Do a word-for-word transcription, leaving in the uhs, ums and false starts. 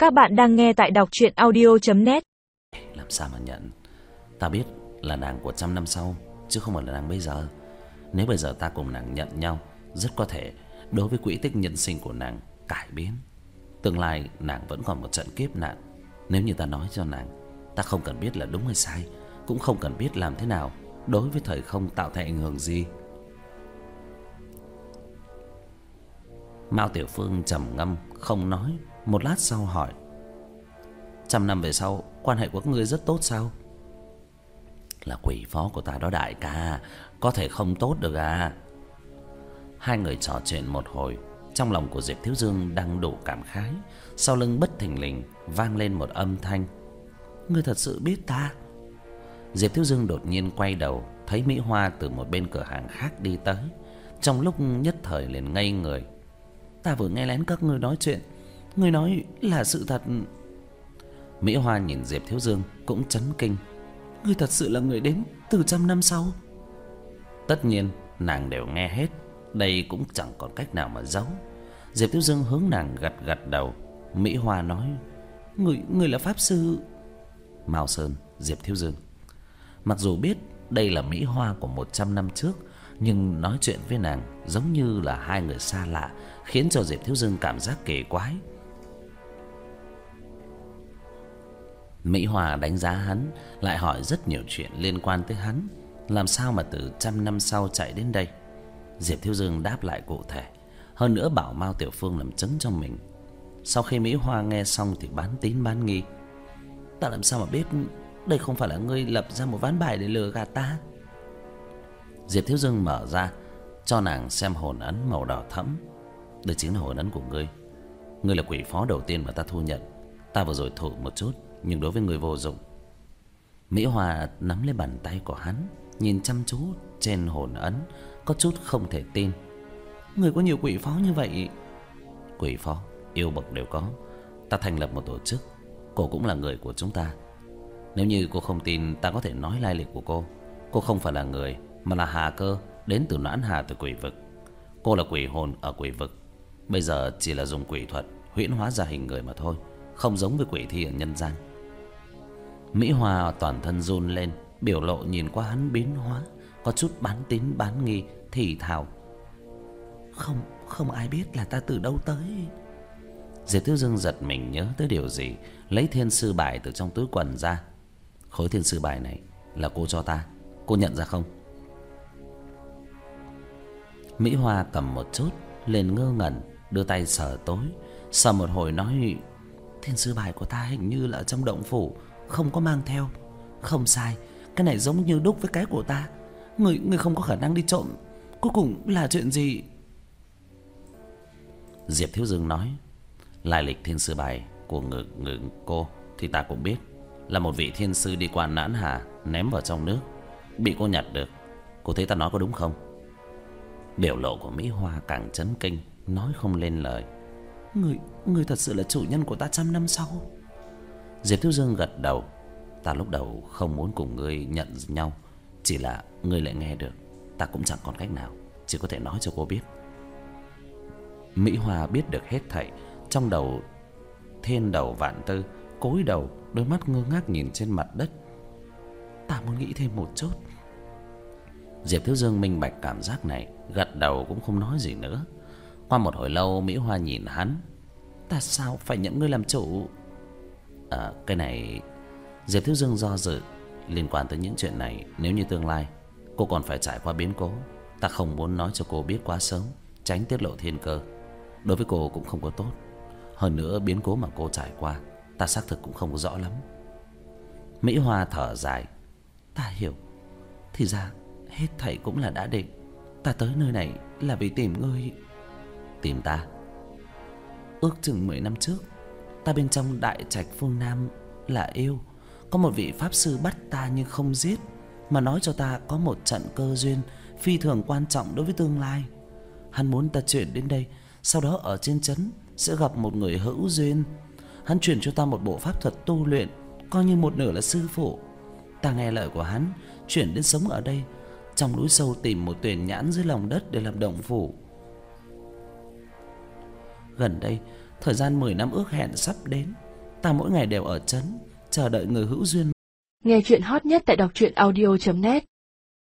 Các bạn đang nghe tại đọc truyện audio chấm net. Làm sao mà nhận? Ta biết là nàng của trăm năm sau, chứ không phải là nàng bây giờ. Nếu bây giờ ta cùng nàng nhận nhau, rất có thể đối với quỹ tích nhân sinh của nàng cải biến. Tương lai nàng vẫn còn một trận kiếp nạn. Nếu như ta nói cho nàng, ta không cần biết là đúng hay sai, cũng không cần biết làm thế nào đối với thời không tạo thành ảnh hưởng gì. Mao Tiểu Phương trầm ngâm không nói. Một lát sau hỏi: trăm năm về sau quan hệ của các ngươi rất tốt sao? Là quỷ phó của ta đó đại ca, có thể không tốt được à? Hai người trò chuyện một hồi, trong lòng của Diệp Thiếu Dương đang đủ cảm khái. Sau lưng bất thình lình vang lên một âm thanh: ngươi thật sự biết ta? Diệp Thiếu Dương đột nhiên quay đầu, thấy Mỹ Hoa từ một bên cửa hàng khác đi tới. Trong lúc nhất thời liền ngây người. Ta vừa nghe lén các ngươi nói chuyện, ngươi nói là sự thật. Mỹ Hoa nhìn Diệp Thiếu Dương cũng chấn kinh. Ngươi thật sự là người đến từ trăm năm sau? Tất nhiên nàng đều nghe hết, đây cũng chẳng còn cách nào mà giấu. Diệp Thiếu Dương hướng nàng gật gật đầu. Mỹ Hoa nói: Ngươi, ngươi là pháp sư Mao Sơn. Diệp Thiếu Dương mặc dù biết đây là Mỹ Hoa của một trăm năm trước, nhưng nói chuyện với nàng giống như là hai người xa lạ, khiến cho Diệp Thiếu Dương cảm giác kỳ quái. Mỹ Hoa đánh giá hắn, lại hỏi rất nhiều chuyện liên quan tới hắn. Làm sao mà từ trăm năm sau chạy đến đây? Diệp Thiếu Dương đáp lại cụ thể, hơn nữa bảo Mao Tiểu Phương làm chứng cho mình. Sau khi Mỹ Hoa nghe xong thì bán tín bán nghi. Ta làm sao mà biết đây không phải là ngươi lập ra một ván bài để lừa gạt ta? Diệp Thiếu Dương mở ra cho nàng xem hồn ấn màu đỏ thẫm. Đây chính là hồn ấn của ngươi. Ngươi là quỷ phó đầu tiên mà ta thu nhận. Ta vừa rồi thử một chút, nhưng đối với người vô dụng. Mỹ Hoa nắm lấy bàn tay của hắn, nhìn chăm chú trên hồn ấn, có chút không thể tin. Người có nhiều quỷ phó như vậy? Quỷ phó, yêu bậc đều có. Ta thành lập một tổ chức, cô cũng là người của chúng ta. Nếu như cô không tin, ta có thể nói lai lịch của cô. Cô không phải là người, mà là Hà Cơ, đến từ Noãn Hà, từ quỷ vực. Cô là quỷ hồn ở quỷ vực, bây giờ chỉ là dùng quỷ thuật huyễn hóa ra hình người mà thôi, không giống với quỷ thi ở nhân gian. Mỹ Hoa toàn thân run lên, biểu lộ nhìn qua hắn biến hóa, có chút bán tín bán nghi, thì thào: Không, không ai biết là ta từ đâu tới. Diệp Thiếu Dương giật mình nhớ tới điều gì, lấy thiên sư bài từ trong túi quần ra. Khối thiên sư bài này là cô cho ta, cô nhận ra không? Mỹ Hoa cầm một chút, liền ngơ ngẩn, đưa tay sờ tối. Sờ một hồi nói: thiên sư bài của ta hình như là ở trong động phủ, không có mang theo. Không sai, cái này giống như đúc với cái của ta. Người, người không có khả năng đi trộm. Cuối cùng là chuyện gì? Diệp Thiếu Dương nói: lai lịch thiên sư bài của người, người cô thì ta cũng biết. Là một vị thiên sư đi qua Noãn Hà, ném vào trong nước, bị cô nhặt được. Cô thấy ta nói có đúng không? Biểu lộ của Mỹ Hoa càng chấn kinh, nói không lên lời. Người, người thật sự là chủ nhân của ta trăm năm sau? Diệp Thiếu Dương gật đầu. Ta lúc đầu không muốn cùng ngươi nhận nhau, chỉ là ngươi lại nghe được, ta cũng chẳng còn cách nào, chỉ có thể nói cho cô biết. Mỹ Hoa biết được hết thảy, trong đầu thiên đầu vạn tư, cúi đầu, đôi mắt ngơ ngác nhìn trên mặt đất. Ta muốn nghĩ thêm một chút. Diệp Thiếu Dương minh bạch cảm giác này, gật đầu cũng không nói gì nữa. Qua một hồi lâu, Mỹ Hoa nhìn hắn: ta sao phải nhận ngươi làm chủ? À, cái này... Diệp Thiếu Dương do dự. Liên quan tới những chuyện này, nếu như tương lai cô còn phải trải qua biến cố, ta không muốn nói cho cô biết quá sớm, tránh tiết lộ thiên cơ. Đối với cô cũng không có tốt. Hơn nữa biến cố mà cô trải qua, ta xác thực cũng không có rõ lắm. Mỹ Hoa thở dài: ta hiểu. Thì ra hết thảy cũng là đã định. Ta tới nơi này là vì tìm ngươi. Tìm ta? Ước chừng mười năm trước, ta bên trong đại trạch phương Nam là yêu. Có một vị pháp sư bắt ta nhưng không giết, mà nói cho ta có một trận cơ duyên phi thường quan trọng đối với tương lai. Hắn muốn ta chuyển đến đây, sau đó ở trên trấn sẽ gặp một người hữu duyên. Hắn chuyển cho ta một bộ pháp thuật tu luyện, coi như một nửa là sư phụ. Ta nghe lời của hắn, chuyển đến sống ở đây, trong núi sâu tìm một tuyển nhãn dưới lòng đất để làm động phủ. Gần đây, thời gian mười năm ước hẹn sắp đến, Ta mỗi ngày đều ở trấn chờ đợi người hữu duyên. Nghe chuyện hot nhất tại đọc truyện audio chấm net.